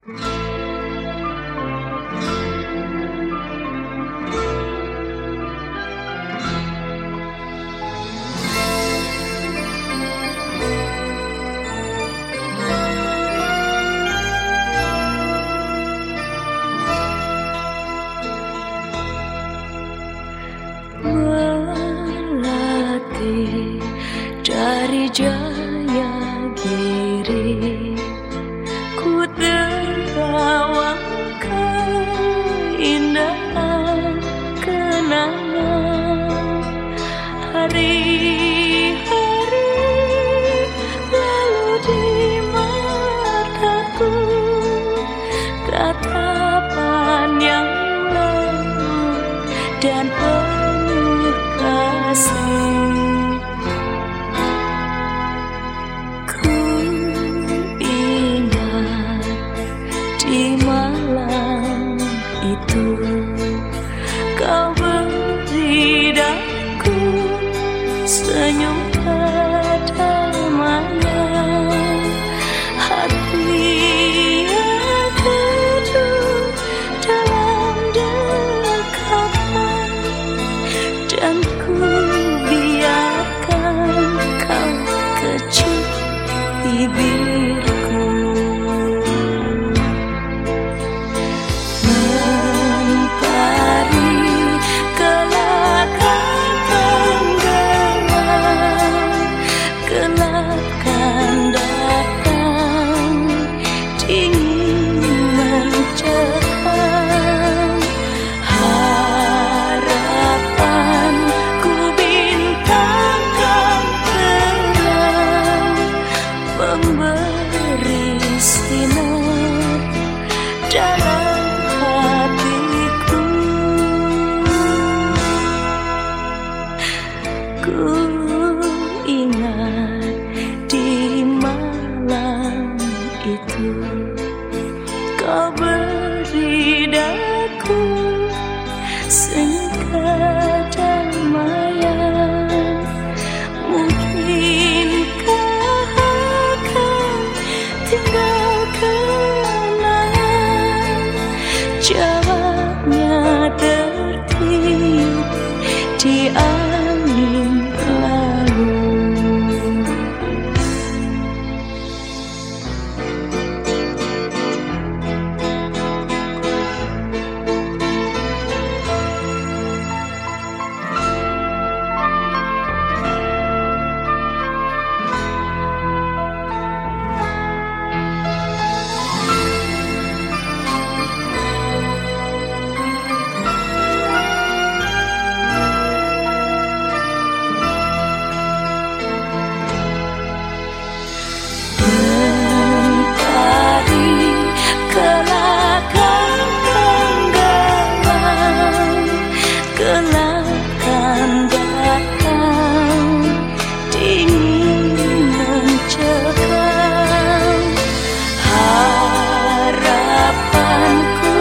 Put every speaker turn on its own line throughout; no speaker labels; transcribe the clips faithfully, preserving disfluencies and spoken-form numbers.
Melati dari Jayagiri, ku terawang keindahan kenangan hari-hari lalu di mataku, tatapan yang lembut dan penuh kasih. Ku ingat di malam itu kau beri daku senyum kedamaian, hati yang teduh dalam dekapan, dan ku biarkan kau kecup bibirku. Mentari kelakkan tenggelam, gelapkan datang, dingin mencekam harapanku, bintangkan terang, memberi sinar dalam hatiku. Ku ingat di malam itu kau beri daku senyum kedamaian. Mungkinkah akan tinggal kenangan? Jawabnya tertiup di angin lalu. Gelapkan datang, dingin mencekam harapanku,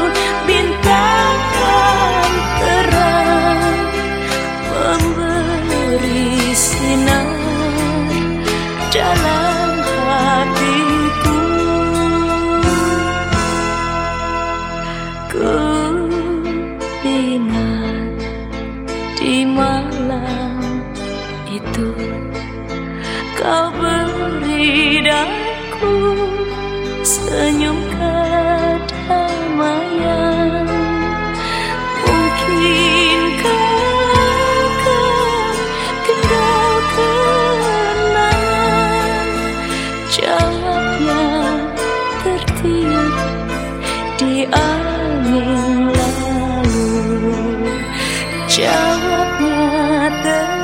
bintangkan terang, memberi sinar dalam hatiku. Ku ingat di malam itu kau beri daku senyum kedamaian. Mungkinkah akan tinggal kenangan? Jawabnya tertiup di angin lalu. Jawabnya